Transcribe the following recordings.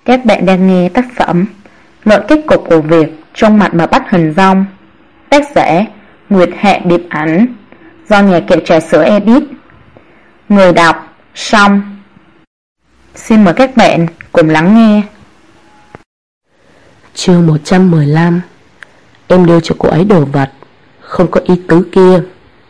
Các bạn đang nghe tác phẩm Luận kết cục của việc trong mặt mà bắt hình dong, tác giả Nguyệt Hạ Điệp Ảnh, do nhà kệ trà sữa edit. Người đọc Song. Xin mời các bạn cùng lắng nghe. Chương 115. Em đưa cho cô ấy đồ vật, không có ý tứ kia.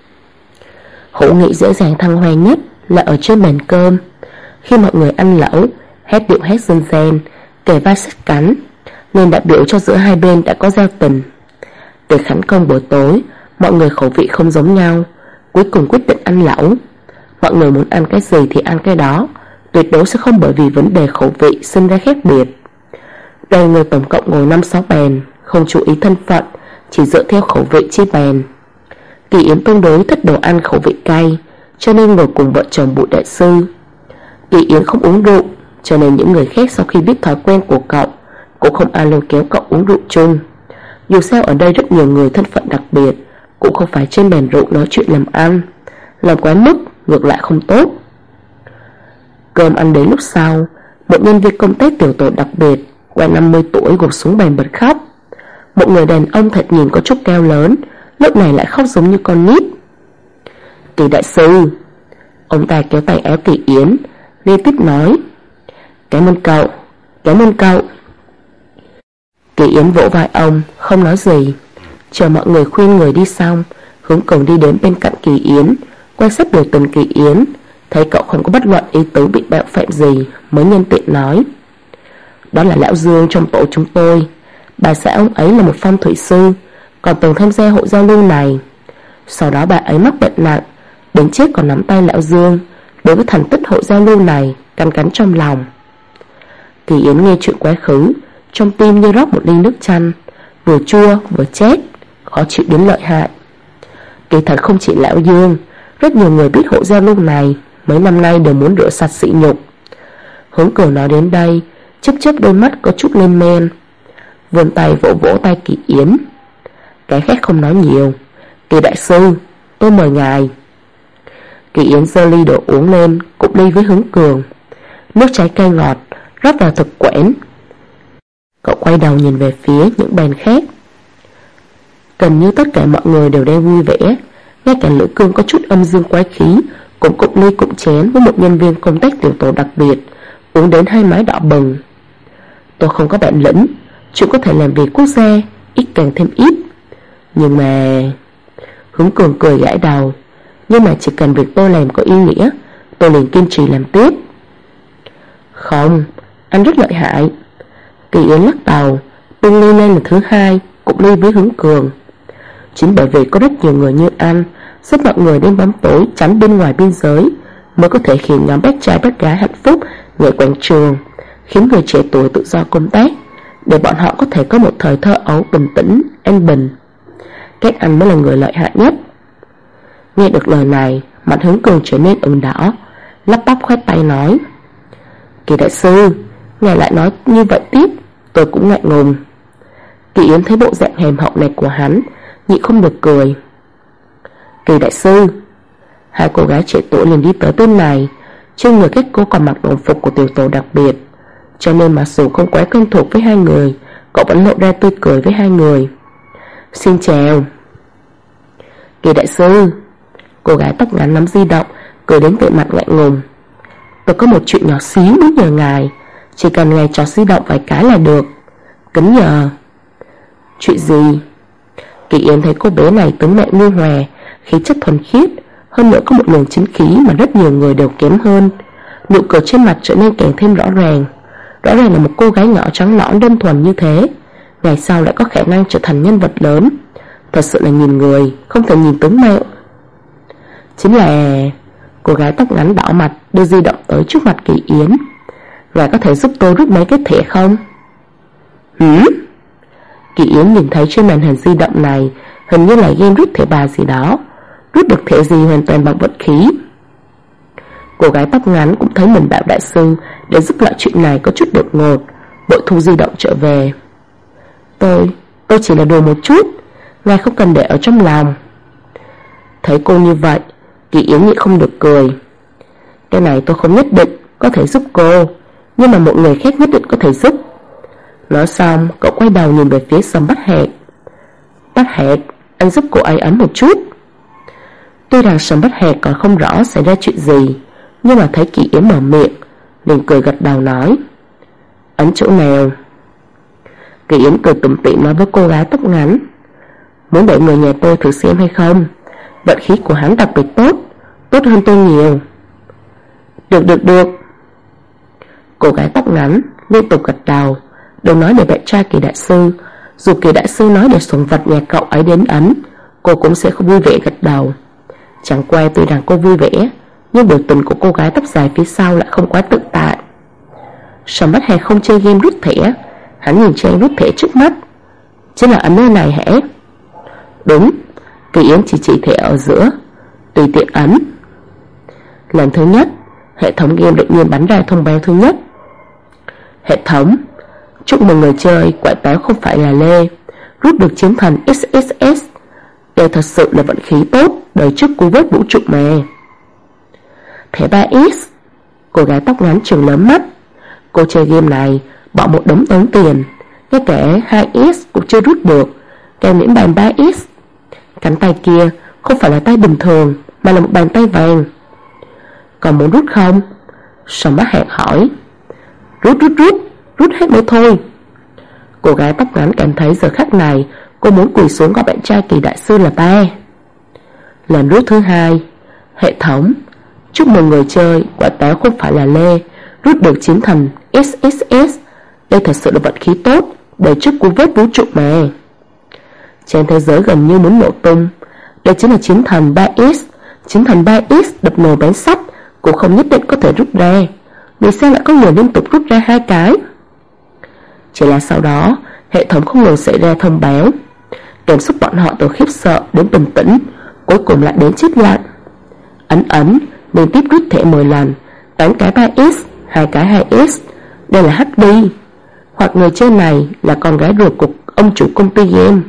Hữu nghị dễ dàng thăng hoa nhất là ở trên bàn cơm. Khi mọi người ăn lẩu, hát điệu hát dân gian, kề vai sát cánh, nên đại biểu cho giữa hai bên đã có giao tình. Để khánh công buổi tối, mọi người khẩu vị không giống nhau, cuối cùng quyết định ăn lẩu. Mọi người muốn ăn cái gì thì ăn cái đó, tuyệt đối sẽ không bởi vì vấn đề khẩu vị sinh ra khác biệt. Đoàn người tổng cộng ngồi 5-6 bàn, không chú ý thân phận, chỉ dựa theo khẩu vị chia bàn. Kỳ Yến tương đối thích đồ ăn khẩu vị cay, cho nên ngồi cùng vợ chồng Bụi đại sư. Kỳ Yến không uống rượu, cho nên những người khác sau khi biết thói quen của cậu cũng không ai lôi kéo cậu uống rượu chung. Dù sao ở đây rất nhiều người thân phận đặc biệt, cũng không phải trên bàn rượu nói chuyện làm ăn, làm quá mức ngược lại không tốt. Cơm ăn đến lúc sau, một nhân viên công tác tiểu tổ đặc biệt qua 50 tuổi gục xuống bàn bật khóc. Một người đàn ông thật nhìn có chút cao lớn, lúc này lại khóc giống như con nít. Kỳ đại sư. Ông ta kéo tay áo Kỳ Yến, liên tiếp nói: Cảm ơn cậu, cảm ơn cậu. Kỳ Yến vỗ vai ông, không nói gì. Chờ mọi người khuyên người đi xong, Hướng Cường đi đến bên cạnh Kỳ Yến, quan sát biểu tình Kỳ Yến, thấy cậu không có bất luận ý tứ bị bạo phạm gì, mới nhân tiện nói: Đó là lão Dương trong tổ chúng tôi. Bà xã ông ấy là một phong thủy sư, còn từng tham gia hội giao lưu này. Sau đó bà ấy mắc bệnh nặng, đến chết còn nắm tay lão Dương. Đối với thành tích hội giao lưu này cắn cắn trong lòng. Kỳ Yến nghe chuyện quá khứ, trong tim như rót một ly nước chanh, vừa chua vừa chét, khó chịu đến lợi hại. Kỳ thật không chỉ lão Dương, rất nhiều người biết hội giao lưu này mấy năm nay đều muốn rửa sạch sỉ nhục. Hướng Cường nói đến đây, chớp chớp đôi mắt có chút lên men, vươn tay vỗ vỗ tay Kỳ Yến. Cái khác không nói nhiều. Kỳ đại sư, tôi mời ngài. Kỳ Yến giơ ly đồ uống lên, cụng ly với Hướng Cường. Nước trái cây ngọt rót vào thực quẽn. Cậu quay đầu nhìn về phía những bàn khác. Gần như tất cả mọi người đều đang vui vẻ, ngay cả Lữ Cương có chút âm dương quái khí cũng cụng ly cụng chén với một nhân viên công tác tiểu tổ đặc biệt, uống đến hai mái đỏ bừng. Tôi không có bản lĩnh, chuyện có thể làm việc quốc gia ít càng thêm ít. Nhưng mà... Hướng Cường cười gãi đầu. Nhưng mà chỉ cần việc tôi làm có ý nghĩa, tôi liền kiên trì làm tiếp. Không, anh rất lợi hại. Kỳ Yến lắc đầu, bưng ly lên lần thứ hai, cũng ly với Hướng Cường. Chính bởi vì có rất nhiều người như anh, giúp mọi người đêm bóng tối tránh bên ngoài biên giới, mới có thể khiến nhóm bác trai bác gái hạnh phúc nhảy quảng trường, khiến người trẻ tuổi tự do công tác, để bọn họ có thể có một thời thơ ấu bình tĩnh, an bình. Các anh mới là người lợi hại nhất. Nghe được lời này, mặt Hướng Cường trở nên ửng đỏ, lắp bắp khoét tay nói: Kỳ đại sư, ngài lại nói như vậy tiếp, tôi cũng ngại ngùng. Kỳ Yến thấy bộ dạng hèm hậu này của hắn, nhịn không được cười. Kỳ đại sư. Hai cô gái trẻ tuổi liền đi tới bên này. Trên người các cô còn mặc đồng phục của tiểu tổ đặc biệt, cho nên mặc dù không quá quen thuộc với hai người, cậu vẫn lộ ra tươi cười với hai người. Xin chào. Kỳ đại sư. Cô gái tóc ngắn nắm di động, cười đến vẻ mặt ngại ngùng. Tôi có một chuyện nhỏ xíu muốn nhờ ngài, chỉ cần ngài cho di động vài cái là được. Kính nhờ. Chuyện gì? Kỳ Yến thấy cô bé này tướng mạo nhu hòa, khí chất thuần khiết, hơn nữa có một luồng chính khí mà rất nhiều người đều kém hơn. Nụ cười trên mặt trở nên càng thêm rõ ràng. Rõ ràng là một cô gái nhỏ trắng nõn đơn thuần như thế, ngày sau lại có khả năng trở thành nhân vật lớn. Thật sự là nhìn người, không thể nhìn tướng mạo. Chính là... Cô gái tóc ngắn đỏ mặt đưa di động tới trước mặt Kỳ Yến. Ngài có thể giúp tôi rút mấy cái thẻ không? Kỳ Yến nhìn thấy trên màn hình di động này hình như là game rút thẻ bài gì đó. Rút được thẻ gì hoàn toàn bằng vận khí. Cô gái tóc ngắn cũng thấy mình bảo đại sư để giúp loại chuyện này có chút đột ngột, vội thu di động trở về. Tôi chỉ là đùa một chút, ngài không cần để ở trong lòng. Thấy cô như vậy, Kỳ Yến nhịn không được cười. Cái này tôi không nhất định có thể giúp cô, nhưng mà một người khác nhất định có thể giúp. Nói xong, cậu quay đầu nhìn về phía Sầm Bát Hạc. Bát Hạc, anh giúp cô ấy ấn một chút. Tuy rằng Sầm Bát Hạc còn không rõ xảy ra chuyện gì, nhưng mà thấy Kỳ Yến mở miệng, liền cười gật đầu nói: ấn chỗ nào? Kỳ Yến cười tủm tỉm nói với cô gái tóc ngắn: muốn để người nhà tôi thử xem hay không? Vận khí của hắn đặc biệt tốt, tốt hơn tôi nhiều. Được. Cô gái tóc ngắn liên tục gật đầu, đừng nói để bạn trai Kỳ đại sư. Dù Kỳ đại sư nói để sủng vật nhà cậu ấy đến ấn, cô cũng sẽ không vui vẻ gật đầu. Chẳng qua tuy rằng cô vui vẻ, nhưng biểu tình của cô gái tóc dài phía sau lại không quá tự tại. Sầm Bát Hạc không chơi game rút thẻ, hắn nhìn trang rút thẻ trước mắt. Chính là ấn nơi này hả? Đúng. Kỳ Yến chỉ thẻ ở giữa, tùy tiện ấn. Lần thứ nhất, hệ thống game đột nhiên bắn ra thông báo thứ nhất: hệ thống, chúc mừng người chơi, quả táo không phải là lê, rút được chiến thần XXS. Đây thật sự là vận khí tốt, đời trước cú vớt vũ trụ mà. Thẻ 3X. Cô gái tóc ngắn trừng lớn mắt. Cô chơi game này bỏ một đống tốn tiền, ngay cả 2X cũng chưa rút được, kèm những bàn 3X. Cánh tay kia không phải là tay bình thường, mà là một bàn tay vàng. Còn muốn rút không? Sầm Bát Hạc hỏi. Rút hết mới thôi. Cô gái tóc ngắn cảm thấy giờ khắc này cô muốn quỳ xuống gọi bạn trai Kỳ đại sư là ba. Lần rút thứ hai: hệ thống, chúc mừng người chơi, quả táo không phải là lê, rút được chiến thần XXS. Đây thật sự là vận khí tốt, đời trước cú vớt vũ trụ mà. Trên thế giới gần như muốn nổ tung. Đây chính là chiến thần 3X. Chiến thần 3X đập nồi bánh sắt cũng không nhất định có thể rút ra. Vì sao lại có người liên tục rút ra 2 cái? Chỉ là sau đó hệ thống không ngừng xảy ra thông báo. Cảm xúc bọn họ từ khiếp sợ đến bình tĩnh, cuối cùng lại đến chết lặng. Ấn liên tiếp rút thẻ 10 lần, 8 cái 3X, 2 cái 2X. Đây là HD, hoặc người chơi này là con gái ruột của ông chủ công ty game.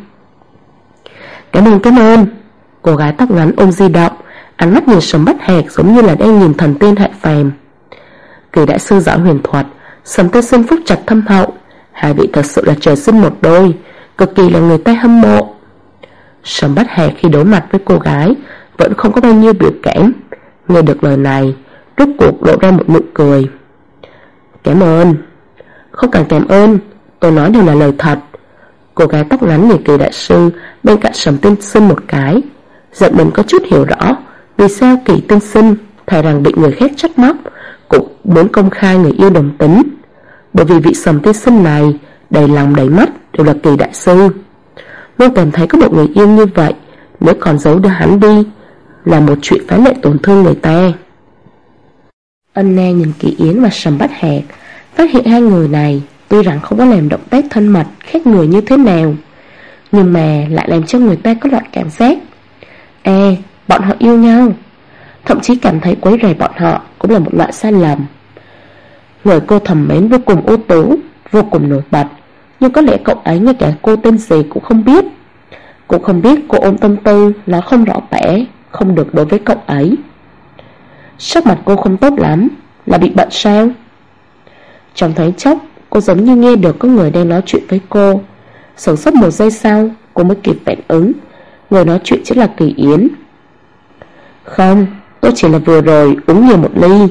Cảm ơn. Cô gái tóc ngắn ôm di động, ánh mắt nhìn Sầm Bát Hạc giống như là đang nhìn thần tiên hạ phàm. Kỳ đại sư giỏi huyền thuật, Sầm tiên sinh phúc trạch thâm hậu, hai vị thật sự là trời sinh một đôi, cực kỳ là người ta hâm mộ. Sầm Bát Hạc khi đối mặt với cô gái vẫn không có bao nhiêu biểu cảm. Nghe được lời này, rốt cuộc lộ ra một nụ cười. Cảm ơn. Không cần cảm ơn, tôi nói đều là lời thật. Cô gái tóc ngắn nhìn Kỳ đại sư bên cạnh Sầm tiên sinh một cái, giận mình có chút hiểu rõ vì sao Kỳ tiên sinh thà rằng bị người khác trách móc cũng muốn công khai người yêu đồng tính. Bởi vì vị Sầm tiên sinh này đầy lòng đầy mắt đều là Kỳ đại sư. Luôn cảm thấy có một người yêu như vậy, nếu còn giấu đưa hắn đi là một chuyện phá lệ tổn thương người ta. Ân Na nhìn Kỳ Yến và Sầm Bát Hạc, phát hiện hai người này tuy rằng không có làm động tác thân mật khác người như thế nào, nhưng mà lại làm cho người ta có loại cảm giác bọn họ yêu nhau. Thậm chí cảm thấy quấy rầy bọn họ cũng là một loại sai lầm. Người cô thầm mến vô cùng ưu tú, vô cùng nổi bật, nhưng có lẽ cậu ấy ngay cả cô tên gì cũng không biết. Cũng không biết cô ôm tâm tư nó không rõ bẽ, không được đối với cậu ấy. Sắc mặt cô không tốt lắm, là bị bệnh sao? Trong thoáng chốc, cô giống như nghe được có người đang nói chuyện với cô. Sửng sốt một giây sau, cô mới kịp phản ứng, người nói chuyện chính là Kỳ Yến. Không, tôi chỉ là vừa rồi uống nhiều một ly.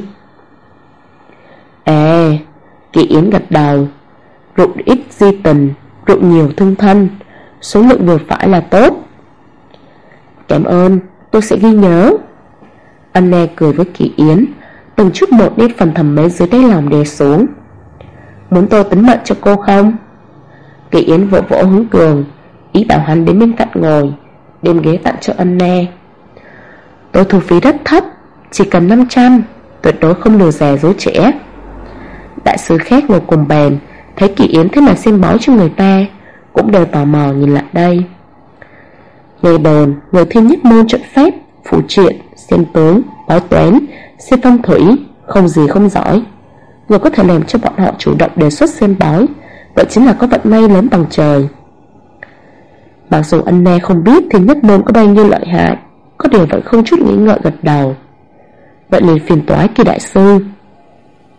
Kỳ Yến gật đầu. Rượu ít di tình, rượu nhiều thương thân, số lượng vừa phải là tốt. Cảm ơn, tôi sẽ ghi nhớ. Anna cười với Kỳ Yến, từng chút một đem phần thầm mến dưới đáy lòng đè xuống. Muốn tôi tính mệnh cho cô không? Kỳ Yến vỗ vỗ hướng Cường, ý bảo hắn đến bên cạnh ngồi, đem ghế tặng cho Anna. Tôi thu phí rất thấp, chỉ cần 500, tuyệt đối không lừa già dối trẻ. Đại sứ khác ngồi cùng bàn, thấy Kỳ Yến thế mà xem bói cho người ta, cũng đều tò mò nhìn lại đây. Nghe đồn, người thiên nhất môn trận phép, phụ triện, xem tướng, bói toán, xem phong thủy, không gì không giỏi. Người có thể làm cho bọn họ chủ động đề xuất xem bói, vậy chính là có vận may lớn bằng trời. Mặc dù Anna không biết thiên nhất môn có bao nhiêu lợi hại, có điều vẫn không chút nghĩ ngợi gật đầu. Vậy liền phiền toái Kỳ đại sư.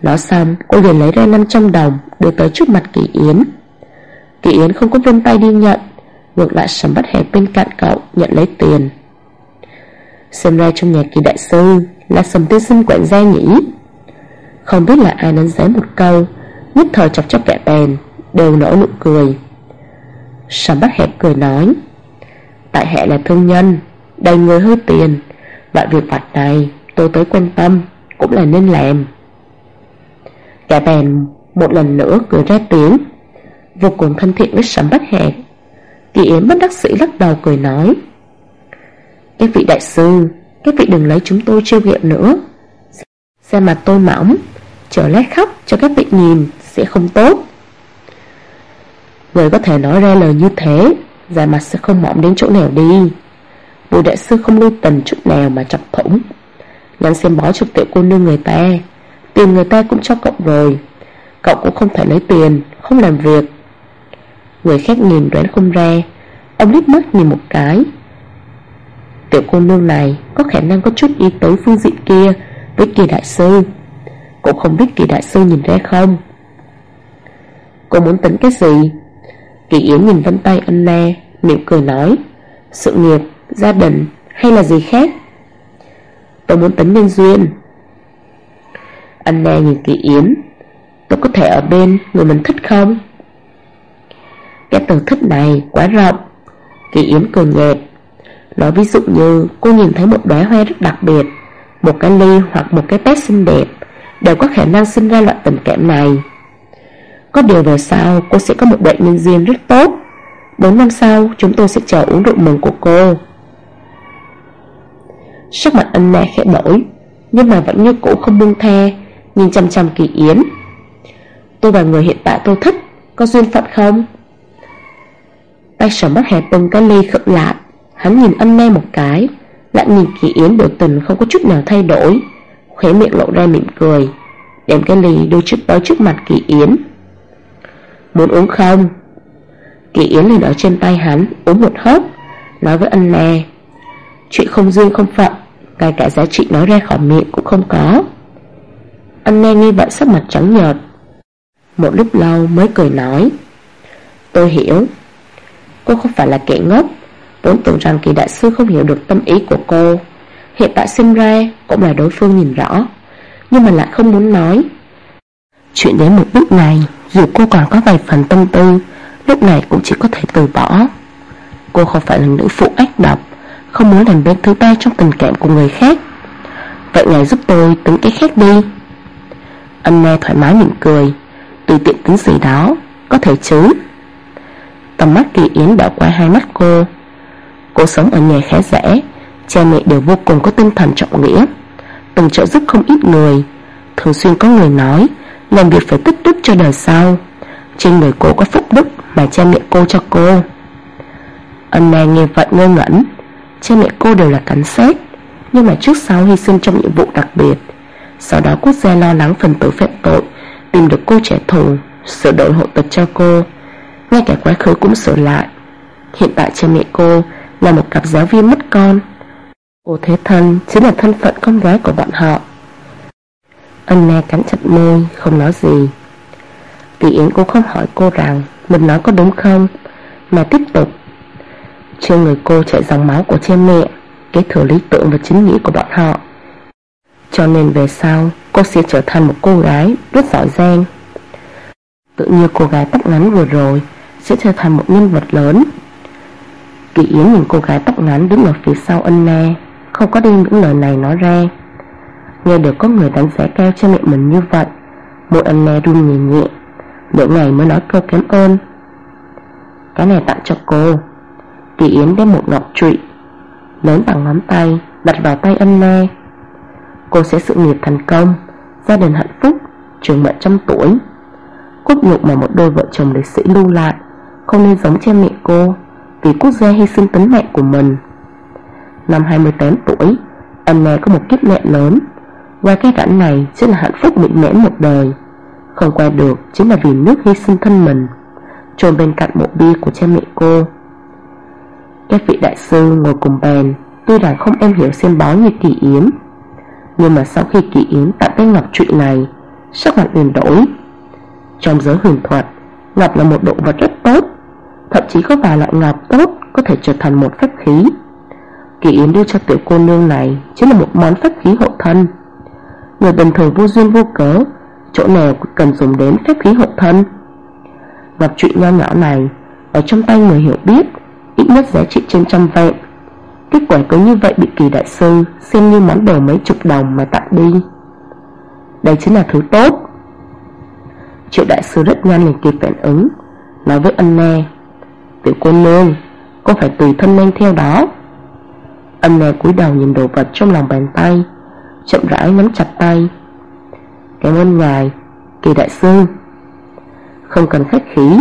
Nói xong, cô liền lấy ra 500 đồng đưa tới trước mặt Kỳ Yến. Kỳ Yến không có vươn tay đi nhận, ngược lại Sầm Bắt Hẹt bên cạnh cậu nhận lấy tiền. Xem ra trong nhà Kỳ đại sư là Sầm tiên sinh quản gia nhỉ? Không biết là ai đánh giá một câu, nhất thời chọc cho kẻ bèn đều nở nụ cười. Sầm Bắt Hẹt cười nói: tại hạ là thương nhân, đầy người hơi tiền, loại việc vặt này tôi tới quan tâm cũng là nên làm. Kẻ bèn một lần nữa cười ra tiếng, vô cùng thân thiện với Sầm Bắt Hẹt. Kỳ Yến bất đắc dĩ lắc đầu cười nói: các vị đại sư, các vị đừng lấy chúng tôi trêu ghẹo nữa. Xem mặt tôi mỏng, trở lát khóc cho các vị nhìn sẽ không tốt. Người có thể nói ra lời như thế, da mặt sẽ không mỏng đến chỗ nào đi. Bùi đại sư không lưu tình chút nào mà chọc thủng. Ngăn xem bó cho tiểu cô nương người ta, tiền người ta cũng cho cậu rồi, cậu cũng không thể lấy tiền không làm việc. Người khác nhìn đoán không ra, ông liếc mắt nhìn một cái. Tiểu cô nương này có khả năng có chút ý tứ phương diện kia với Kỳ đại sư, cũng không biết Kỳ đại sư nhìn ra không. Cô muốn tính cái gì? Kỳ Yến nhìn vân tay Anna, mỉm cười nói: sự nghiệp, gia đình hay là gì khác? Tôi muốn tính nhân duyên. Anna nhìn Kỳ Yến: tôi có thể ở bên người mình thích không? Cái từ thích này quá rộng. Kỳ Yến cười nhạt, nói ví dụ như cô nhìn thấy một đóa hoa rất đặc biệt, một cái ly hoặc một cái pet xinh đẹp, đều có khả năng sinh ra loại tình cảm này. Có điều về sau cô sẽ có một đoạn nhân duyên rất tốt. 4 năm sau chúng tôi sẽ chờ uống rượu mừng của cô. Sắc mặt Anna khẽ đổi, nhưng mà vẫn như cũ không buông tha, nhìn chăm chăm Kỳ Yến. Tôi và người hiện tại tôi thích có duyên phận không? Tay Sầm Bắt Hẹt bưng cái ly khựng lại. Hắn nhìn Anna một cái, lại nhìn Kỳ Yến, biểu tình không có chút nào thay đổi, khóe miệng lộ ra mỉm cười, đem cái ly đưa tới trước mặt Kỳ Yến. Muốn uống không? Kỳ Yến liền ở trên tay hắn uống một hớp, nói với Anna: chuyện không duyên không phận, ngay cả giá trị nói ra khỏi miệng cũng không có. Anna nghe vậy sắc mặt trắng nhợt, một lúc lâu mới cười nói: tôi hiểu. Cô không phải là kẻ ngốc, vốn tưởng rằng Kỳ đại sư không hiểu được tâm ý của cô. Hiện tại xem ra cũng là đối phương nhìn rõ, nhưng mà lại không muốn nói. Chuyện đến một bước này, dù cô còn có vài phần tâm tư, lúc này cũng chỉ có thể từ bỏ. Cô không phải là nữ phụ ác độc, không muốn làm bên thứ ba trong tình cảm của người khác. Vậy ngài giúp tôi tính cái khác đi. Anna thoải mái mỉm cười, tùy tiện tính gì đó, có thể chứ. Tầm mắt Kỳ Yến đảo qua hai mắt cô. Cô sống ở nhà khá giả, cha mẹ đều vô cùng có tinh thần trọng nghĩa, từng trợ giúp không ít người. Thường xuyên có người nói làm việc phải tích đức cho đời sau. Trên người cô có phúc đức mà cha mẹ cô cho cô. Anna nghe vậy ngơ ngẩn. Cha mẹ cô đều là cảnh sát, nhưng mà trước sau hy sinh trong nhiệm vụ đặc biệt. Sau đó quốc gia lo lắng phần tử phạm tội, tìm được cô trả thù, sửa đổi hộ tịch cho cô, ngay cả quá khứ cũng sửa lại. Hiện tại cha mẹ cô là một cặp giáo viên mất con. Cô thế thân chính là thân phận con gái của bọn họ. Anna cắn chặt môi, không nói gì. Kỳ Yến cũng không hỏi cô rằng mình nói có đúng không, mà tiếp tục: trên người cô chảy dòng máu của cha mẹ, kế thừa lý tưởng và chính nghĩa của bọn họ, cho nên về sau cô sẽ trở thành một cô gái rất giỏi giang. Tự nhiên cô gái tóc ngắn vừa rồi sẽ trở thành một nhân vật lớn. Kỳ Yến nhìn cô gái tóc ngắn đứng ở phía sau Anna, không có đem những lời này nói ra. Nghe được có người đánh giá cao cha mẹ mình như vậy, môi Anna run nhẹ nhẹ, nửa ngày mới nói câu cảm ơn. Cái này tặng cho cô. Kỳ Yến đem một ngọc trụy lớn bằng ngón tay đặt vào tay Anna. Cô sẽ sự nghiệp thành công, gia đình hạnh phúc, trường mệnh 100 tuổi. Cốt nhục mà một đôi vợ chồng liệt sĩ lưu lại không nên giống cha mẹ cô, vì quốc gia hy sinh tính mạng của mình. Năm 28 tuổi, Anna có một kiếp nạn lớn. Qua cái cảnh này chính là hạnh phúc mỹ mãn một đời. Không qua được chính là vì nước hy sinh thân mình, chôn bên cạnh mộ bia của cha mẹ cô. Các vị đại sư ngồi cùng bàn, tuy rằng không em hiểu xem bói như Kỳ Yến, nhưng mà sau khi Kỳ Yến tặng cái ngọc trụy này, sắc mặt liền đổi. Trong giới huyền thuật, ngọc là một đồ vật rất tốt, thậm chí có vài loại ngọc tốt có thể trở thành một phép khí. Kỳ Yến đưa cho tiểu cô nương này chính là một món phép khí hộ thân. Người bình thường vô duyên vô cớ, chỗ nào cần dùng đến phép khí hộ thân. Ngọc trụy nho nhỏ này ở trong tay người hiểu biết ít nhất giá trị trên 100 vạn. Kết quả cứ như vậy bị Kỳ đại sư xem như món đồ mấy chục đồng mà tặng đi. Đây chính là thứ tốt. Triệu đại sư rất nhanh liền kịp phản ứng, nói với Anna: tiểu cô nương, cô phải tùy thân mang theo đó. Anna cúi đầu nhìn đồ vật trong lòng bàn tay, chậm rãi nắm chặt tay. Cảm ơn ngài, Kỳ đại sư. Không cần khách khí.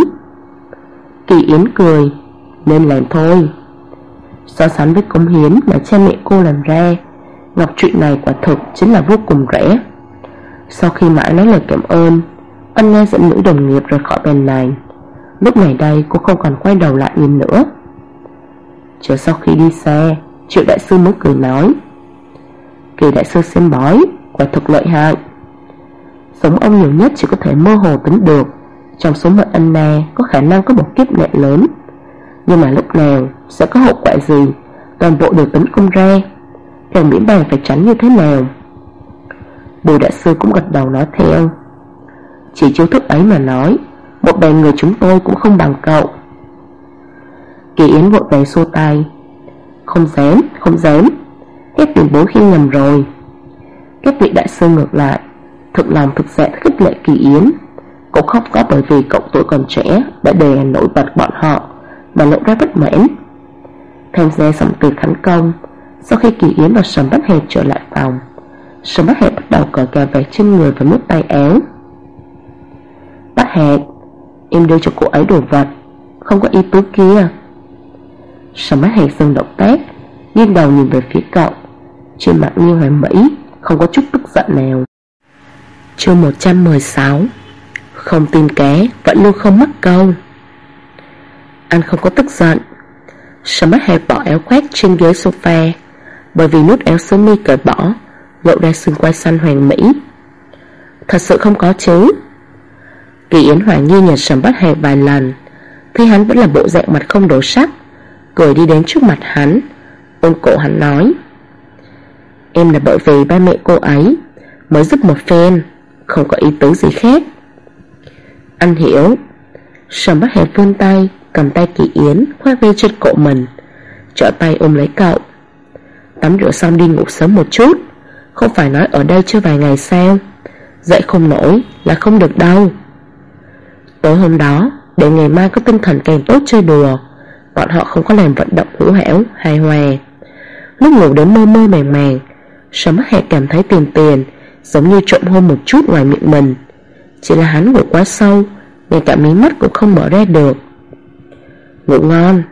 Kỳ Yến cười: nên làm thôi. So sánh với cống hiến mà cha mẹ cô làm ra, ngọc trụy này quả thực chính là vô cùng rẻ. Sau khi mãi nói lời cảm ơn, Anna dẫn nữ đồng nghiệp rời khỏi bàn này. Lúc này đây cô không còn quay đầu lại nhìn nữa. Chờ sau khi đi xa, Triệu đại sư mới cười nói: Kỳ đại sư xem bói quả thực lợi hại. Sống ông nhiều nhất chỉ có thể mơ hồ tính được trong số mệnh Anna có khả năng có một kiếp nạn lớn, nhưng mà lúc nào sẽ có hậu quả gì toàn bộ đều tính công ra, càng miễn bàn phải tránh như thế nào. Bùi đại sư cũng gật đầu nói theo: chỉ chiêu thức ấy mà nói, một bè người chúng tôi cũng không bằng cậu. Kỳ Yến vội vàng xua tay: không dám, các tiền bối khi nhầm rồi. Các vị đại sư ngược lại thực lòng thực dạ khích lệ Kỳ Yến. Cũng không có bởi vì cậu tuổi còn trẻ đã đè nổi bật bọn họ mà lộ ra bất mãn. Tham gia xong tiệc khánh công, sau khi Kỳ Yến và Sầm Bách Hạc trở lại phòng, Sầm Bách Hạc bắt đầu cởi cà vạt trên người và nút tay áo. Bách Hạc, em đưa cho cô ấy đồ vật, không có ý tứ kia. Sầm Bách Hạc dừng động tác, nghiêng đầu nhìn về phía cậu, trên mặt như hoàn mỹ, không có chút tức giận nào. Chương 116. Không tin cá vẫn luôn không mắc câu. Anh không có tức giận. Sầm Bách Hạc bỏ áo khoác trên ghế sofa, bởi vì nút áo sơ mi cởi bỏ lộ ra xương quai xanh hoàn mỹ. Thật sự không có chứ. Kỳ Yến hoài nghi nhìn Sầm Bách Hạc vài lần, thấy hắn vẫn là bộ dạng mặt không đổi sắc, cười đi đến trước mặt hắn, ôm cổ hắn nói: em là bởi vì ba mẹ cô ấy mới giúp một phen, không có ý tứ gì khác. Anh hiểu. Sầm Bách Hạc vươn tay cầm tay Kỳ Yến khoác lên trên cổ mình, trở tay ôm lấy cậu. Tắm rửa xong đi ngủ sớm một chút, không phải nói ở đây chơi vài ngày sao? Dậy không nổi là không được đâu. Tối hôm đó, để ngày mai có tinh thần càng tốt chơi đùa, bọn họ không có làm vận động hữu hảo hài hòa. Lúc ngủ đến mơ mơ màng màng, Sầm Bách Hạc cảm thấy tiền giống như trộm hôn một chút ngoài miệng mình. Chỉ là hắn ngủ quá sâu, ngay cả mí mắt cũng không mở ra được. Ngủ ngon.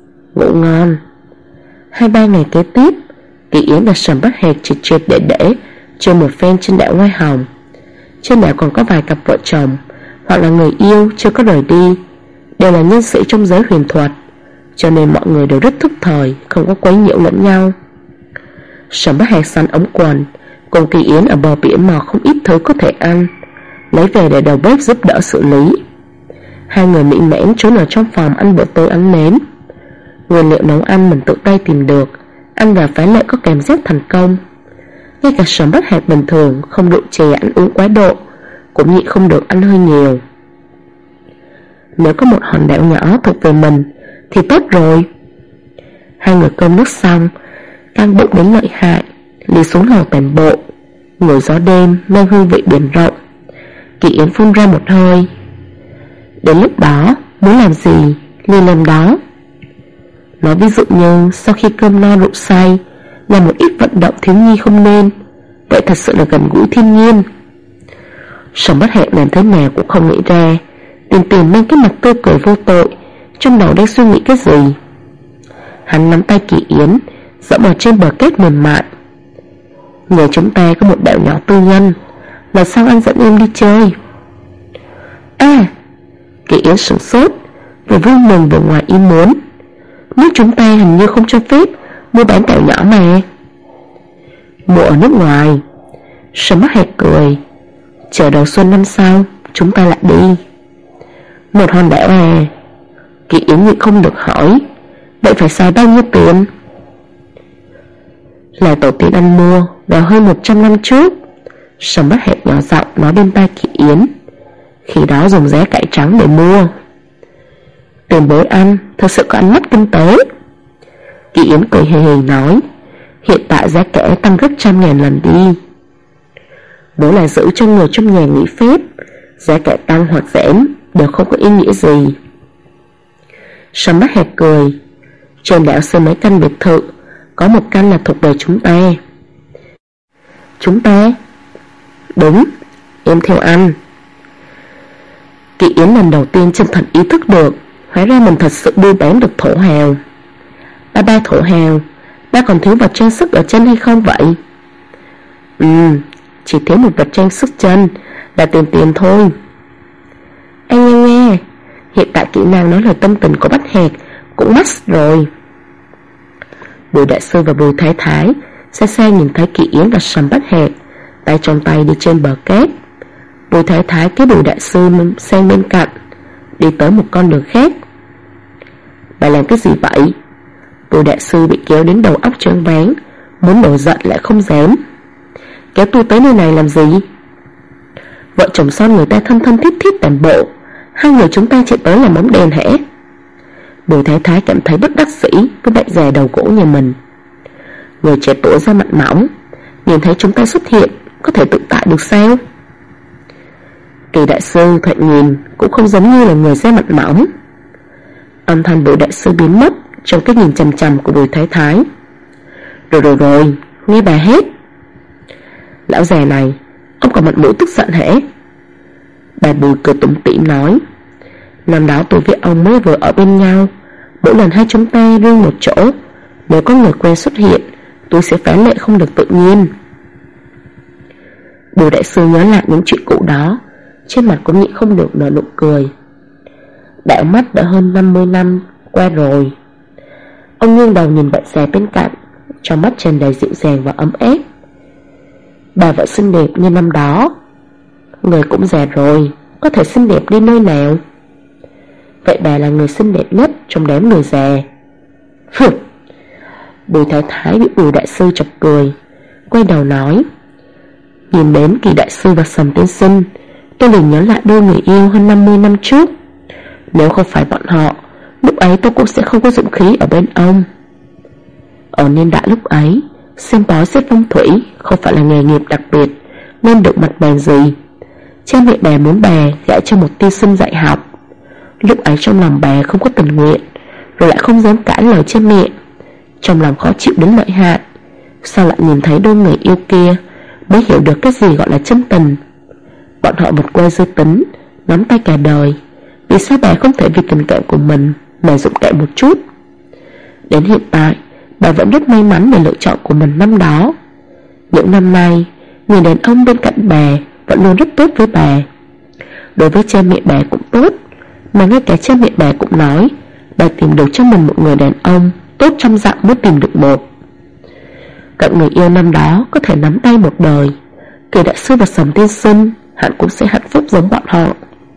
2-3 ngày kế tiếp, Kỳ Yến và Sầm Bách Hạc triệt để chơi một phen trên đảo Hoa Hồng. Trên đảo còn có vài cặp vợ chồng hoặc là người yêu chưa có rời đi, đều là nhân sĩ trong giới huyền thuật, cho nên mọi người đều rất thức thời, không có quấy nhiễu lẫn nhau. Sầm Bách Hạc săn ống quần, cùng Kỳ Yến ở bờ biển mò không ít thứ có thể ăn, lấy về để đầu bếp giúp đỡ xử lý. Hai người mỹ mãn trốn ở trong phòng ăn bữa tối ăn nến. Nguyên liệu nấu ăn mình tự tay tìm được, ăn vào phá lệ có cảm giác thành công. Ngay cả Sầm Bách Hạc bình thường không độ chè ăn uống quá độ, cũng nhịn không được ăn hơi nhiều. Nếu có một hòn đảo nhỏ thuộc về mình thì tốt rồi. Hai người cơm nước xong, căng bụng đến lợi hại, lì xuống lầu toàn bộ, ngồi gió đêm mang hương vị biển rộng. Kỳ Yến phun ra một hơi. Đến lúc đó muốn làm gì liền làm đó. Nói ví dụ như sau khi cơm no rượu say, làm một ít vận động thiếu nhi không nên, vậy thật sự là gần gũi thiên nhiên. Sầm Bách Hạc làm thế nào cũng không nghĩ ra Tiền mang cái mặt tươi cười vô tội, trong đầu đang suy nghĩ cái gì. Hắn nắm tay Kỳ Yến, dẫm ở trên bờ cát mềm mại. Nhà chúng ta có một đảo nhỏ tư nhân, lần sau anh dẫn em đi chơi. Kỳ Yến sửng sốt, vừa vui mừng vừa ngoài ý muốn. Nước chúng ta hình như không cho phép mua bán đảo nhỏ mà. Mua ở nước ngoài. Sầm Bách Hạc cười. Chờ đầu xuân năm sau chúng ta lại đi. Một hòn đảo à? Kỳ Yến nhịn không được hỏi, vậy phải xài bao nhiêu tiền? Là tổ tiên anh mua vào hơn 100 năm trước. Sầm Bách Hẹt nhỏ giọng nói bên tai Kỳ Yến. Khi đó dùng giá cải trắng để mua. Tiền bối ăn thật sự có ánh mắt kinh tế. Kỳ Yến cười hề hề nói, hiện tại giá kẻ tăng gấp 100.000 lần đi. Bố là giữ cho người trong nhà nghỉ phép, giá kẻ tăng hoặc giảm đều không có ý nghĩa gì. Sầm Bách Hẹt cười, trên đảo xây mấy căn biệt thự, có một căn là thuộc về chúng ta. Chúng ta? Đúng, em theo anh. Kỳ Yến lần đầu tiên chân thật ý thức được, hóa ra mình thật sự buôn bán được thổ hào. Ba thổ hào, ba còn thiếu vật trang sức ở chân hay không vậy? Chỉ thiếu một vật trang sức chân là tiền thôi. Anh nghe, hiện tại kỹ năng nói lời tâm tình của Bách Hẹt cũng mất rồi. Bùi đại sư và Bùi thái thái xa xa nhìn thấy Kỳ Yến và Sầm Bách Hẹt tay trong tay đi trên bờ cát. Bùi thái thái kéo Bùi đại sư sang bên cạnh, đi tới một con đường khác. Bà làm cái gì vậy? Bùi đại sư bị kéo đến đầu óc choáng váng, muốn nổi giận lại không dám. Kéo tôi tới nơi này làm gì? Vợ chồng son người ta thân thân thiết thiết toàn bộ, hai người chúng ta chạy tới làm bóng đèn hả? Bùi thái thái cảm thấy bất đắc dĩ với đại già đầu gỗ nhà mình. Người trẻ tuổi da mặt mỏng, nhìn thấy chúng ta xuất hiện có thể tự tại được sao? Kỳ đại sư thoạt nhìn cũng không giống như là người da mặt mỏng. Âm thanh Bùi đại sư biến mất trong cái nhìn chằm chằm của Bùi thái thái. Rồi, nghe bà hết. Lão già này, ông còn mặt mũi tức giận hả? Bà Bùi cười tủm tỉm nói, năm đó tôi với ông mới vừa ở bên nhau, mỗi lần hai chúng ta riêng một chỗ, nếu có người quen xuất hiện, tôi sẽ phán lệ không được tự nhiên. Bùi đại sư nhớ lại những chuyện cũ đó, trên mặt cũng nhịn không được nở nụ cười. Đảo mắt đã hơn 50 năm qua rồi. Ông nghiêng đầu nhìn bạn già bên cạnh, trong mắt tràn đầy dịu dàng và ấm áp. Bà vợ xinh đẹp như năm đó. Người cũng già rồi, có thể xinh đẹp đi nơi nào? Vậy bà là người xinh đẹp nhất trong đám người già. Bùi thái thái bị Bùi đại sư chọc cười, quay đầu nói, nhìn đến Kỳ đại sư và Sầm tiên sinh, tôi liền nhớ lại đôi người yêu hơn 50 năm trước. Nếu không phải bọn họ, lúc ấy tôi cũng sẽ không có dũng khí ở bên ông. Ở niên đại lúc ấy, xem bói xếp phong thủy không phải là nghề nghiệp đặc biệt nên được mặt bàn gì. Cha mẹ bà muốn bà gả cho một tiên sinh dạy học. Lúc ấy trong lòng bà không có tình nguyện, rồi lại không dám cãi lời cha mẹ, trong lòng khó chịu đến lợi hại. Sau lại nhìn thấy đôi người yêu kia mới hiểu được cái gì gọi là chân tình. Bọn họ một quê giới tính, nắm tay cả đời. Vì sao bà không thể vì tình cảm của mình mà dũng cảm một chút? Đến hiện tại, bà vẫn rất may mắn về lựa chọn của mình năm đó. Những năm nay, người đàn ông bên cạnh bà vẫn luôn rất tốt với bà. Đối với cha mẹ bà cũng tốt, mà ngay cả cha mẹ bà cũng nói bà tìm được cho mình một người đàn ông tốt trăm dặm mới tìm được một. Cận người yêu năm đó có thể nắm tay một đời, Kỳ đại sư và Sầm tiên sinh hẳn cũng sẽ hạnh phúc giống bọn họ.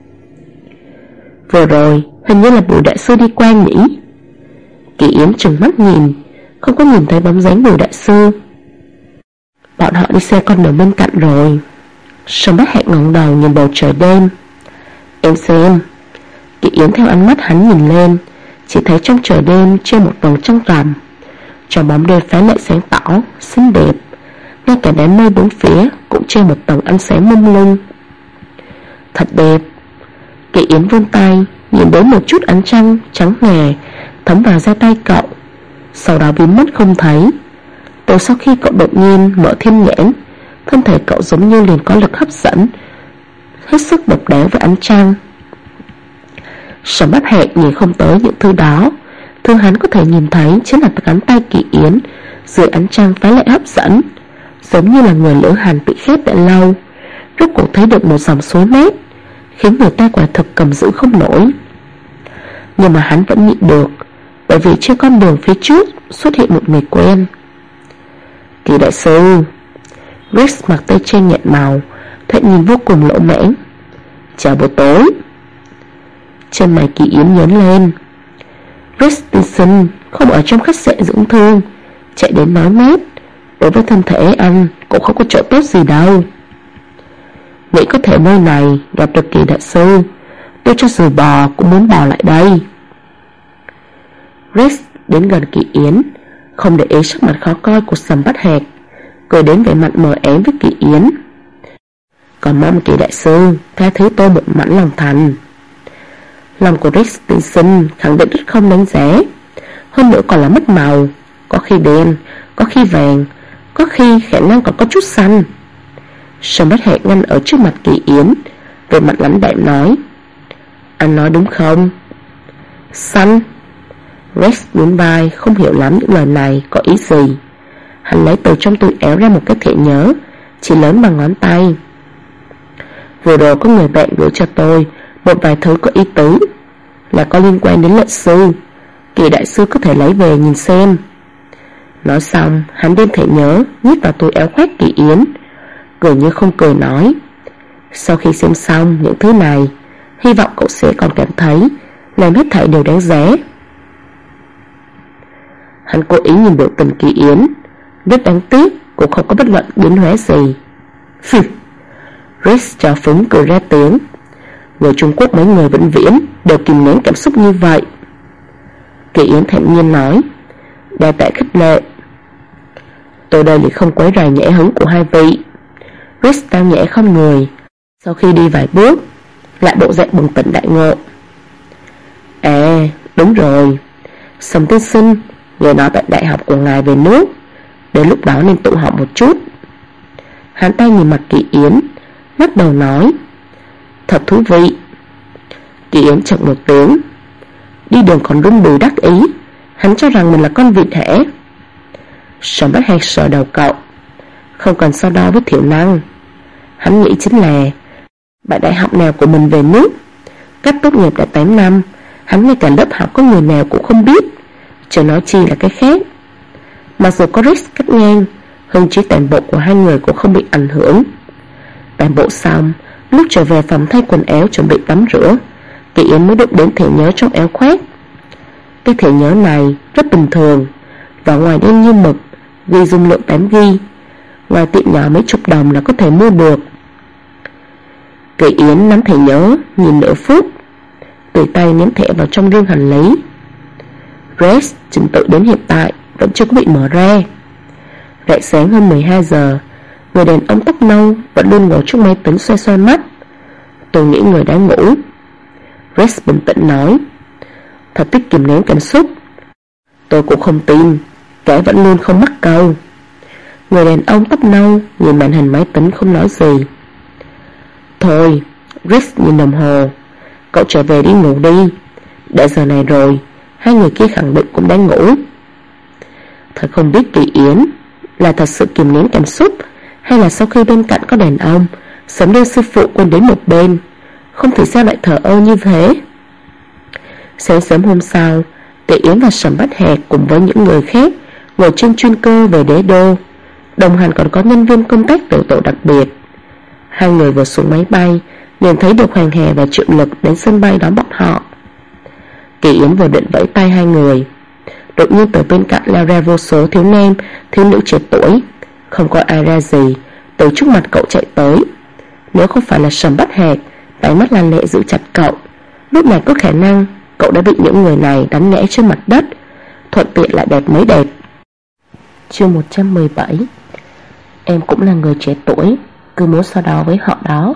Vừa rồi hình như là Bùi đại sư đi qua nhỉ? Kỳ Yến trừng mắt nhìn, không có nhìn thấy bóng dáng Bùi đại sư. Bọn họ đi xe con đường bên cạnh rồi. Sầm Bách Hẹt ngẩng đầu nhìn bầu trời đêm. Em xem. Kỳ Yến theo ánh mắt hắn nhìn lên, chỉ thấy trong trời đêm trên một vầng trăng rằm, trong bóng đêm phá lệ sáng tỏ, xinh đẹp. Ngay cả đám mây bốn phía cũng trên một tầng ánh sáng mông lung. Thật đẹp. Kỳ Yến vươn tay nhìn đến một chút ánh trăng trắng ngà thấm vào da tay cậu, sau đó biến mất không thấy. Từ sau khi cậu đột nhiên mở thiên nhãn, thân thể cậu giống như liền có lực hấp dẫn hết sức độc đáo với ánh trăng. Sầm Bách Hẹt nhìn không tới những thứ đó, thứ hắn có thể nhìn thấy chính là cánh tay Kỳ Yến dưới ánh trăng phá lệ hấp dẫn, giống như là người lữ hành bị khét đã lâu, rốt cuộc thấy được một dòng suối mát, khiến người ta quả thực cầm giữ không nổi. Nhưng mà hắn vẫn nhịn được, bởi vì trên con đường phía trước xuất hiện một người quen. Kỳ đại sư. Rex mặc tây trang nhạt màu, thoạt nhìn vô cùng lỗ mãng. Chào buổi tối. Chân mày Kỳ Yến nhớn lên. Rex Stinson không ở trong khách sạn dưỡng thương, chạy đến nói mát, đối với thân thể anh cũng không có chỗ tốt gì đâu. Nghĩ có thể nơi này gặp được Kỳ đại sư, tôi cho dù bò cũng muốn bò lại đây. Rex đến gần Kỳ Yến, không để ý sắc mặt khó coi của Sầm Bát Hạc, cười đến vẻ mặt mờ ám với Kỳ Yến. Còn mong Kỳ đại sư tha thứ tôi một mảnh lòng thành. Lòng của Rex Stinson khẳng định rất không đánh giá, hơn nữa còn là mất màu, có khi đen, có khi vàng, có khi khả năng còn có chút xanh. Sầm Bát Hạc ngăn ở trước mặt Kỳ Yến, về mặt lãnh đạm nói: anh nói đúng không? Xanh. Rex nhún vai, không hiểu lắm những lời này có ý gì. Hắn lấy từ trong túi áo ra một cái thẻ nhớ, chỉ lớn bằng ngón tay. Vừa rồi có người bạn gửi cho tôi một vài thứ có ý tứ, là có liên quan đến luật sư. Kỳ đại sư có thể lấy về nhìn xem. Nói xong, hắn đem thẻ nhớ nhét vào túi áo khoác Kỳ Yến, cười như không cười nói: sau khi xem xong những thứ này, hy vọng cậu sẽ còn cảm thấy làm hết thảy đều đáng giá. Hắn cố ý nhìn biểu tình Kỳ Yến, rất đáng tiếc cũng không có bất luận biến hóa gì. Rex trào phúng cười ra tiếng. Người Trung Quốc mấy người vĩnh viễn đều kìm nén cảm xúc như vậy. Kỳ Yến thản nhiên nói: đa tạ khích lệ. Tôi đây thì không quấy rầy nhã hứng của hai vị. Rex tao nhã không người, sau khi đi vài bước lại bộ dạng bừng tỉnh đại ngộ. À đúng rồi, Sầm tiên sinh, người nói tại đại học của ngài về nước, đến lúc đó nên tụ họp một chút. Hắn tay nhìn mặt Kỳ Yến, lắc đầu nói: thật thú vị. Kỳ Yến chợt một tiếng, đi đường còn rung đùi đắc ý, hắn cho rằng mình là con vịt hả? Sầm Bát Hạc sờ đầu cậu: không cần so đo với Thiểu Năng. Hắn nghĩ chính là bạn đại học nào của mình về nước, cách tốt nghiệp đã 8 năm, hắn ngay cả lớp học có người nào cũng không biết, chớ nói chi là cái khác. Mặc dù có Rex cắt ngang, hương trí toàn bộ của hai người cũng không bị ảnh hưởng. Toàn bộ xong, lúc trở về phòng thay quần áo chuẩn bị tắm rửa, Kỳ Yến mới đụng đến thẻ nhớ trong áo khoác. Cái thẻ nhớ này rất bình thường, và ngoài đen như mực, ghi dung lượng 8GB, ngoài tiệm nhỏ mấy chục đồng là có thể mua được. Kỳ Yến nắm thẻ nhớ nhìn nửa phút, tùy tay ném thẻ vào trong riêng hành lý. Rex trình tự đến hiện tại vẫn chưa có bị mở ra. Rạng sáng hơn 12 giờ, người đàn ông tóc nâu vẫn luôn ngồi trước máy tính xoay xoay mắt. Tôi nghĩ người đã ngủ. Rex bình tĩnh nói: thật thích kìm nén cảm xúc. Tôi cũng không tin, kẻ vẫn luôn không mắc câu. Người đàn ông tóc nâu nhìn màn hình máy tính không nói gì. Thôi, Rex nhìn đồng hồ, cậu trở về đi ngủ đi. Đã giờ này rồi, hai người kia khẳng định cũng đang ngủ. Thật không biết Kỳ Yến là thật sự kìm nén cảm xúc, hay là sau khi bên cạnh có đàn ông sớm đưa sư phụ quân đến một bên, không thể sao lại thờ ơ như thế. Sáng sớm hôm sau, Kỳ Yến và Sầm Bát Hạc cùng với những người khác ngồi trên chuyên cơ về Đế Đô, đồng hành còn có nhân viên công tác tiểu tổ đặc biệt. Hai người vừa xuống máy bay, nhìn thấy được Hoàng Hà và Triệu Lực đến sân bay đón bọn họ. Kỳ Yến vừa định vẫy tay hai người, đột nhiên từ bên cạnh leo ra vô số thiếu nam, thiếu nữ trẻ tuổi, không có ai ra gì, từ trước mặt cậu chạy tới. Nếu không phải là Sầm Bát Hạc tay mắt lanh lẹ giữ chặt cậu, lúc này có khả năng cậu đã bị những người này đánh ngã trên mặt đất, thuận tiện lại đẹp mấy đẹp. Chương 117. Em cũng là người trẻ tuổi, cứ muốn so đo với họ đó.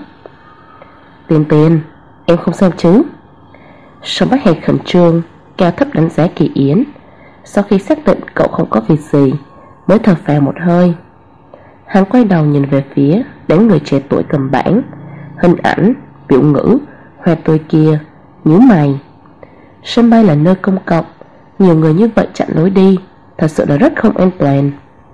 Tiền, em không sao chứ? Sầm Bát Hạc khẩn trương cao thấp đánh giá Kỳ Yến. Sau khi xác định cậu không có việc gì, mới thở phào một hơi. Hắn quay đầu nhìn về phía đám người trẻ tuổi cầm bảng, hình ảnh, biểu ngữ, hoa tươi kia, nhíu mày. Sân bay là nơi công cộng, nhiều người như vậy chặn lối đi, thật sự là rất không an toàn.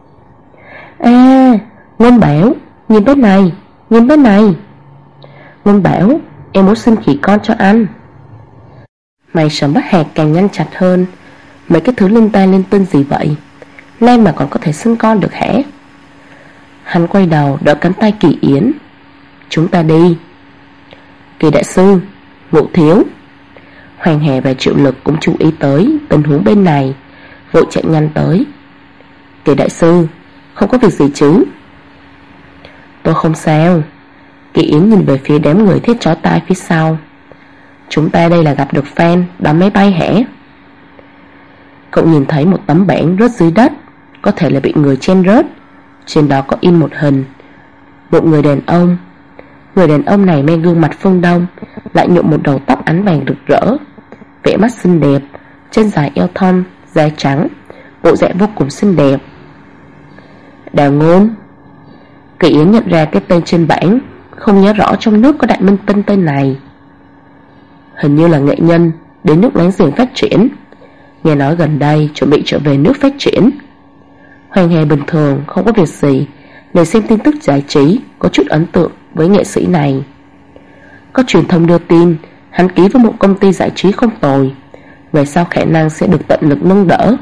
À, Ngôn Bảo, nhìn bên này, nhìn bên này. Ngôn Bảo, em muốn sinh khỉ con cho anh. Mày Sầm Bát Hạc càng nhăn chặt hơn. Mấy cái thứ linh ta linh tinh gì vậy, nay mà còn có thể sinh con được hả? Hắn quay đầu đỡ cánh tay Kỳ Yến. Chúng ta đi. Kỳ đại sư, Ngũ thiếu. Hoàng Hà và Triệu Lực cũng chú ý tới tình huống bên này, vội chạy nhanh tới. Kỳ đại sư, không có việc gì chứ? Tôi không sao. Kỳ Yến nhìn về phía đám người thét chói tai phía sau. Chúng ta đây là gặp được fan đón máy bay hả? Cậu nhìn thấy một tấm bảng rớt dưới đất, có thể là bị người chen rớt. Trên đó có in một hình một người đàn ông. Người đàn ông này mang gương mặt phương Đông, lại nhuộm một đầu tóc ánh vàng rực rỡ, vẻ mắt xinh đẹp, chân dài eo thon, da trắng, bộ dạng vô cùng xinh đẹp. Đào Ngôn. Kỳ Yến nhận ra cái tên trên bảng, không nhớ rõ trong nước có đại minh tinh tên này. Hình như là nghệ nhân đến nước láng giềng phát triển, nghe nói gần đây chuẩn bị trở về nước phát triển. Hoàng Hà bình thường không có việc gì để xem tin tức giải trí, có chút ấn tượng với nghệ sĩ này. Có truyền thông đưa tin hắn ký với một công ty giải trí không tồi, về sau khả năng sẽ được tận lực nâng đỡ.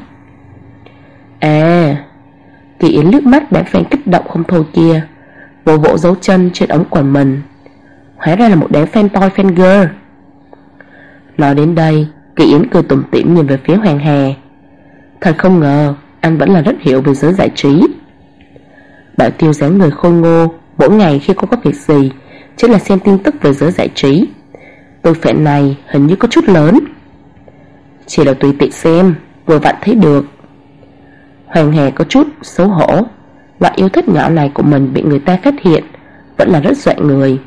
À, Kỳ Yến liếc mắt đám fan kích động không thôi kia, vỗ vỗ dấu chân trên ống quần mình. Hóa ra là một đám fan boy fan girl. Nói đến đây, Kỳ Yến cười tủm tỉm nhìn về phía Hoàng Hà. Thật không ngờ anh vẫn là rất hiểu về giới giải trí. Bảo Tiêu dáng người khôi ngô, mỗi ngày khi không có việc gì chỉ là xem tin tức về giới giải trí. Tôi phận này hình như có chút lớn. Chỉ là tùy tiện xem, vừa vặn thấy được. Hoàng Hà có chút xấu hổ, loại yêu thích nhỏ này của mình bị người ta phát hiện vẫn là rất dọa người.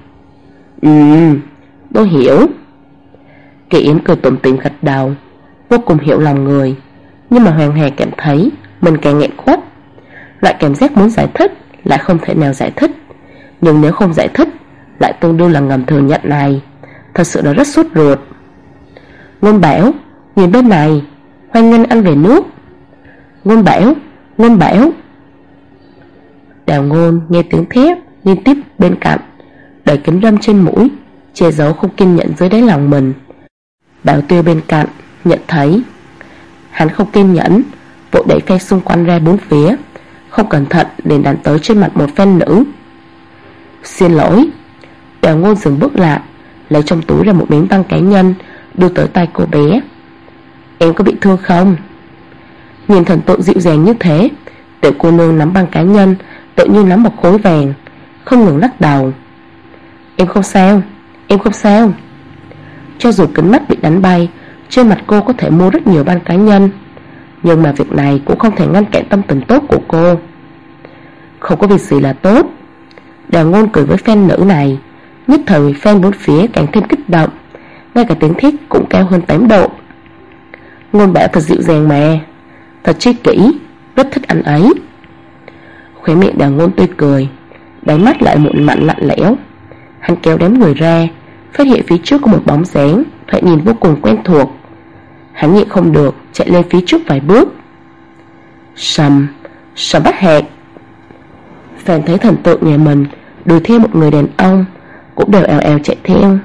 Tôi hiểu. Kỳ Yến cười tủm tỉm gật đầu, vô cùng hiểu lòng người. Nhưng mà Hoàng Hà cảm thấy mình càng nghẹn khuất. Loại cảm giác muốn giải thích lại không thể nào giải thích, nhưng nếu không giải thích lại tương đương là ngầm thừa nhận này. Thật sự là rất sốt ruột. Ngôn Bảo, nhìn bên này, hoan nghênh anh về nước. Ngôn Bảo, Ngôn Bảo. Đào Ngôn nghe tiếng thét liên tiếp bên cạnh, đẩy kính râm trên mũi, che giấu không kiên nhẫn dưới đáy lòng mình. Bảo Tiêu bên cạnh nhận thấy hắn không kiên nhẫn, vội đẩy fan xung quanh ra bốn phía, không cẩn thận liền đánh tới trên mặt một fan nữ. Xin lỗi. Đào Ngôn dừng bước lại, lấy trong túi ra một miếng băng cá nhân, đưa tới tay cô bé. Em có bị thương không? Nhìn thần tượng dịu dàng như thế, tiểu cô nương nắm băng cá nhân tự như nắm một khối vàng, không ngừng lắc đầu. Em không sao, em không sao. Cho dù kính mắt bị đánh bay, trên mặt cô có thể mua rất nhiều băng cá nhân, nhưng mà việc này cũng không thể ngăn cản tâm tình tốt của cô. Không có việc gì là tốt. Đào Ngôn cười với fan nữ này, nhất thời fan bốn phía càng thêm kích động, ngay cả tiếng thét cũng cao hơn 8 độ. Ngôn Bảo thật dịu dàng mà, thật tri kỷ, rất thích anh ấy. Khóe miệng Đào Ngôn tươi cười, đáy mắt lại muộn mặn lạnh lẽo. Hắn kéo đám người ra, phát hiện phía trước có một bóng dáng thoạt nhìn vô cùng quen thuộc. Hắn nhịn không được chạy lên phía trước vài bước. Sầm Bách Hạc. Fan thấy thần tượng nhà mình đuổi theo một người đàn ông cũng đều èo èo chạy theo.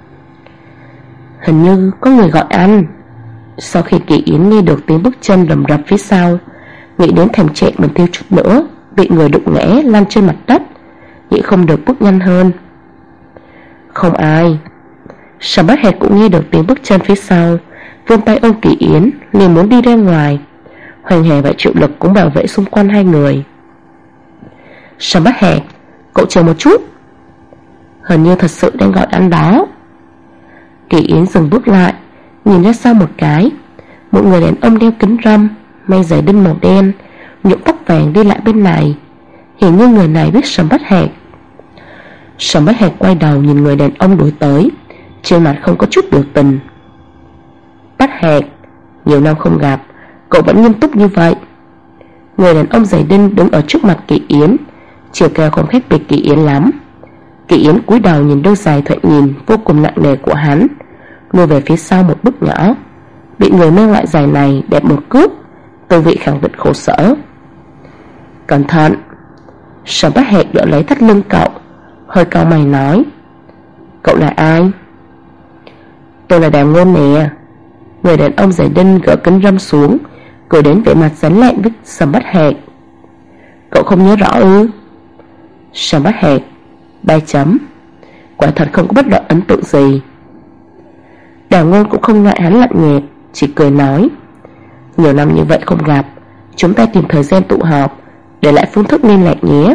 Hình như có người gọi anh. Sau khi Kỳ Yến nghe được tiếng bước chân rầm rập phía sau, nghĩ đến thèm chạy mình thiếu chút nữa bị người đụng ngã lăn trên mặt đất, nhịn không được bước nhanh hơn. Không ai. Sầm Bách Hạc cũng nghe được tiếng bước chân phía sau, vươn tay ôm Kỳ Yến, liền muốn đi ra ngoài. Hoàng Hà và Triệu Lực cũng bảo vệ xung quanh hai người. Sầm Bách Hạc, cậu chờ một chút. Hình như thật sự đang gọi anh đó. Kỳ Yến dừng bước lại, nhìn ra sau một cái. Một người đàn ông đeo kính râm, mang giày đinh màu đen, nhuộm tóc vàng đi lại bên này. Hiển nhiên người này biết Sầm Bách Hạc. Sầm Bách Hạc quay đầu nhìn người đàn ông đuổi tới, trên mặt không có chút biểu tình. Bách Hạc, nhiều năm không gặp, cậu vẫn nghiêm túc như vậy. Người đàn ông giày đinh đứng ở trước mặt Kỳ Yến, chiều cao không khác biệt Kỳ Yến lắm. Kỳ Yến cúi đầu nhìn đôi giày thoạt nhìn vô cùng nặng nề của hắn, lùi về phía sau một bước nhỏ. Bị người mang lại giày này đẹp một cước, tư vị khẳng định khổ sở. Cẩn thận. Sầm Bách Hạc đỡ lấy thắt lưng cậu, hơi cau mày nói. Cậu là ai? Tôi là Đào Ngôn nè. Người đàn ông giày đinh gỡ kính râm xuống, cười đến vẻ mặt rắn lạnh với Sầm Bách Hạc. Cậu không nhớ rõ ư? Sầm Bách Hạc 3 chấm. Quả thật không có bất luận ấn tượng gì. Đào Ngôn cũng không ngại hắn lạnh nhạt, chỉ cười nói: nhiều năm như vậy không gặp, chúng ta tìm thời gian tụ họp, để lại phương thức liên lạc nhé.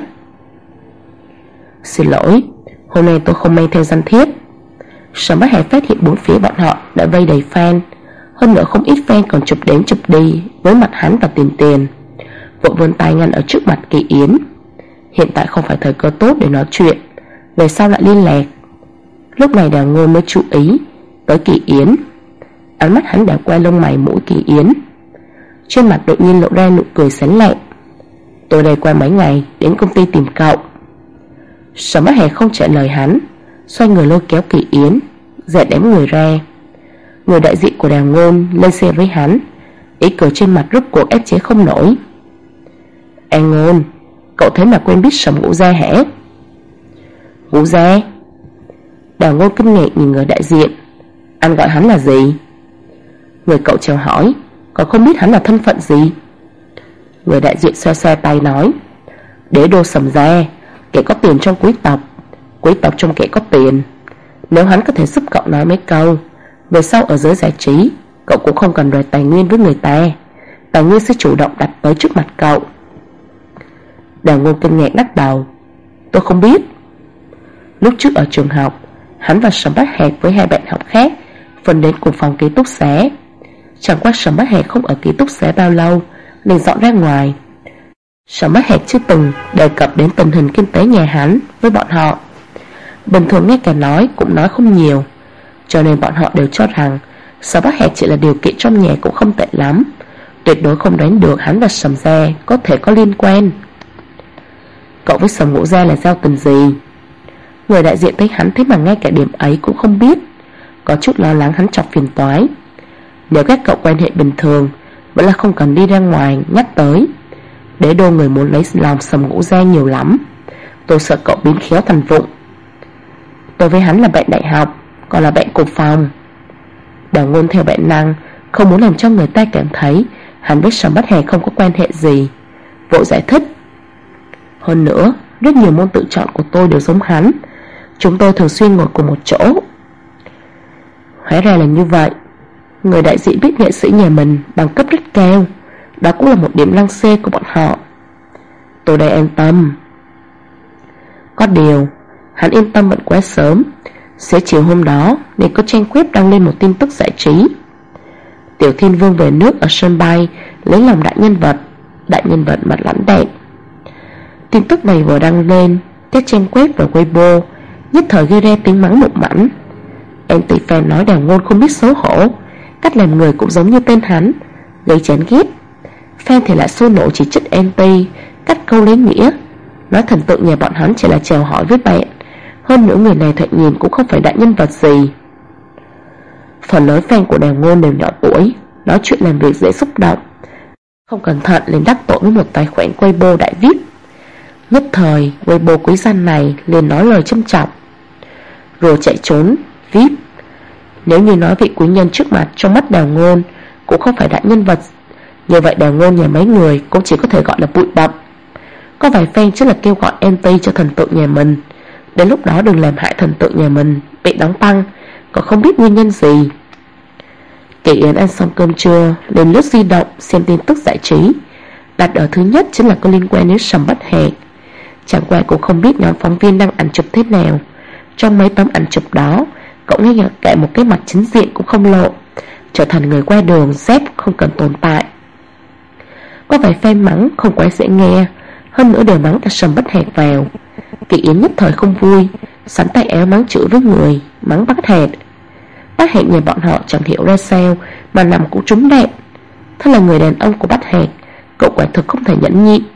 Xin lỗi, hôm nay tôi không mang theo danh thiếp. Sở Bách Hải phát hiện bốn phía bọn họ đã vây đầy fan, hơn nữa không ít fan còn chụp đến chụp đi với mặt hắn và Tiền Tiền, vội vươn tay ngăn ở trước mặt Kỳ Yến. Hiện tại không phải thời cơ tốt để nói chuyện, về sau lại liên lạc. Lúc này Đào Ngôn mới chú ý tới Kỳ Yến. Ánh mắt hắn đảo qua lông mày mũi Kỳ Yến, trên mặt đột nhiên lộ ra nụ cười sán lạn. Tôi đây qua mấy ngày đến công ty tìm cậu. Sở Bách Hải không trả lời hắn, xoay người lôi kéo Kỳ Yến, dạy đám người ra. Người đại diện của Đào Ngôn lên xe với hắn, ý cười trên mặt rốt cuộc ép chế không nổi. An Ngôn, cậu thế mà quen biết Sầm Ngũ Gia hả? Ngũ Gia? Đào Ngôn kinh ngạc nhìn người đại diện. Anh gọi hắn là gì? Người cậu chào hỏi, còn không biết hắn là thân phận gì. Người đại diện xoa xoa tay nói: Đế đô Sầm Gia, kẻ có tiền trong quý tộc trong kẻ có tiền. Nếu hắn có thể giúp cậu nói mấy câu, về sau ở giới giải trí, cậu cũng không cần đòi tài nguyên với người ta, tài nguyên sẽ chủ động đặt tới trước mặt cậu. Đào Ngôn kinh ngạc lắc đầu: Tôi không biết. Lúc trước ở trường học, hắn và Sầm Bách Hạc với hai bạn học khác phân đến cùng phòng ký túc xá. Chẳng qua Sầm Bách Hạc không ở ký túc xá bao lâu liền dọn ra ngoài. Sầm Bách Hạc chưa từng đề cập đến tình hình kinh tế nhà hắn với bọn họ, bình thường ngay cả nói cũng nói không nhiều, cho nên bọn họ đều cho rằng Sầm Bách Hạc chỉ là điều kiện trong nhà cũng không tệ lắm, tuyệt đối không đoán được hắn và Sầm Gia có thể có liên quan. Cậu với Sầm Ngũ Gia là giao tình gì? Người đại diện thấy hắn thế mà ngay cả điểm ấy cũng không biết, có chút lo lắng hắn chọc phiền toái. Nếu các cậu quan hệ bình thường, vẫn là không cần đi ra ngoài nhắc tới. Đế đô người muốn lấy lòng Sầm Ngũ Gia nhiều lắm, tôi sợ cậu biến khéo thành vụng. Tôi với hắn là bạn đại học, còn là bạn cùng phòng. Đào Ngôn theo bản năng không muốn làm cho người ta cảm thấy hắn với Sầm Bách Hạc không có quan hệ gì, vội giải thích: Hơn nữa, rất nhiều môn tự chọn của tôi đều giống hắn, chúng tôi thường xuyên ngồi cùng một chỗ. Hóa ra là như vậy. Người đại diện biết nghệ sĩ nhà mình bằng cấp rất cao, đó cũng là một điểm lăng xê của bọn họ. Tôi đây an tâm. Có điều, hắn yên tâm vẫn quá sớm. Xế chiều hôm đó nên có trang web đăng lên một tin tức giải trí: Tiểu Thiên Vương về nước ở sân bay lấy lòng đại nhân vật mặt lãnh đạm. Tin tức này vừa đăng lên, các trang web và Weibo nhất thời gây ra tiếng mắng mụng mãnh. Anti-fan nói Đào Ngôn không biết xấu hổ, cách làm người cũng giống như tên hắn, gây chán ghét. Fan thì lại sôi nổi chỉ trích anti, cắt câu lấy nghĩa, nói thần tượng nhà bọn hắn chỉ là chào hỏi với bạn, hơn nữa người này thoạt nhìn cũng không phải đại nhân vật gì. Phần lớn fan của Đào Ngôn đều nhỏ tuổi, nói chuyện làm việc dễ xúc động, không cẩn thận liền đắc tội với một tài khoản Weibo đại VIP. Nhất thời Weibo quý danh này liền nói lời châm chọc: Rồi chạy trốn VIP. Nếu như nói vị quý nhân trước mặt trong mắt Đào Ngôn cũng không phải đại nhân vật, như vậy Đào Ngôn nhà mấy người cũng chỉ có thể gọi là bụi bặm. Có vài fan chắc là kêu gọi anti cho thần tượng nhà mình, đến lúc đó đừng làm hại thần tượng nhà mình bị đóng băng, còn không biết nguyên nhân gì. Kỳ Yến ăn xong cơm trưa lên lướt di động xem tin tức giải trí, đặt ở thứ nhất chính là có liên quan đến Sầm Bách Hạc. Chẳng qua cũng không biết nhóm phóng viên đang ảnh chụp thế nào. Trong mấy tấm ảnh chụp đó, cậu ngay cả một cái mặt chính diện cũng không lộ, trở thành người qua đường dép không cần tồn tại. Có vài fan mắng không quá dễ nghe, hơn nữa đều mắng cả Sầm Bách Hạc vào. Kỳ Yến nhất thời không vui, sắn tay áo mắng chửi với người, mắng Bách Hạc. Bách Hạc nhà bọn họ chẳng hiểu ra sao mà nằm cũng trúng đạn. Thân là người đàn ông của Bách Hạc, cậu quả thực không thể nhẫn nhịn.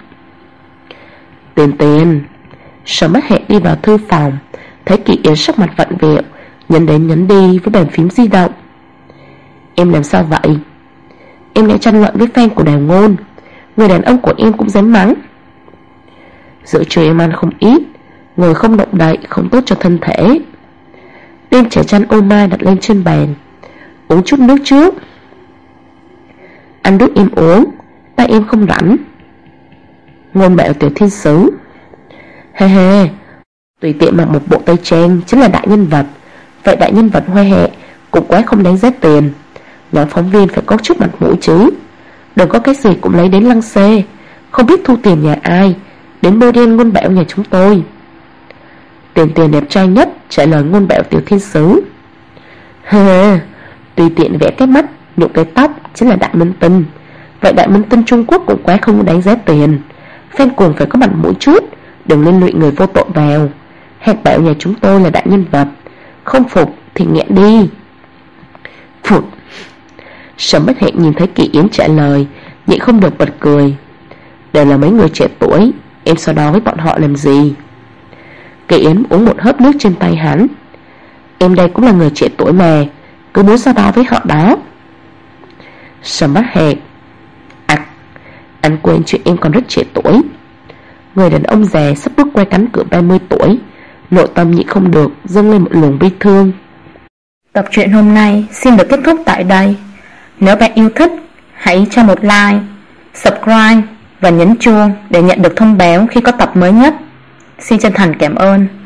Tiền. Sầm Bách Hạc đi vào thư phòng, thấy Kỳ Yến sắc mặt vặn vẹo, nhấn đến nhấn đi với bàn phím di động. Em làm sao vậy? Em đã tranh luận với fan của Đào Ngôn, người đàn ông của em cũng dám mắng. Giữa trưa em ăn không ít, ngồi không động đậy không tốt cho thân thể. Đem chén chăn ô mai đặt lên trên bàn, uống chút nước trước. Anh đút em uống, tay em không rảnh. Ngôn bảo Tiểu Thiên Sứ: He he, Tùy tiện mặc một bộ tây trang chính là đại nhân vật. Vậy đại nhân vật hoe hẹ cũng quá không đáng giá tiền. Nhóm phóng viên phải có chút mặt mũi chứ. Đừng có cái gì cũng lấy đến lăng xê, không biết thu tiền nhà ai, đến bôi đen Ngôn Bảo nhà chúng tôi. Tiền đẹp trai nhất trả lời Ngôn Bảo tiểu thiên sứ. Ha, tùy tiện vẽ cái mắt, nhuộm cái tóc chính là đại minh tinh. Vậy đại minh tinh Trung Quốc cũng quá không đáng giá tiền. Fan cuồng phải có mặt mũi chút, đừng liên lụy người vô tội vào. Hẹn Bảo nhà chúng tôi là đại nhân vật, không phục thì nghẹn đi. Phụt. Sầm Bất Hẹn nhìn thấy Kỳ Yến trả lời, nhịn không được bật cười. Đều là mấy người trẻ tuổi, em so đo với bọn họ làm gì? Kỳ Yến uống một hớp nước trên tay hắn. Em đây cũng là người trẻ tuổi mà, cứ muốn so đo với họ đó. Sầm Bất Hẹn: anh quên chuyện em còn rất trẻ tuổi. Người đàn ông già sắp bước qua cánh cửa 30 tuổi, nội tâm nhịn không được dâng lên một luồng bi thương. Tập truyện hôm nay xin được kết thúc tại đây. Nếu bạn yêu thích, hãy cho một like, subscribe và nhấn chuông để nhận được thông báo khi có tập mới nhất. Xin chân thành cảm ơn.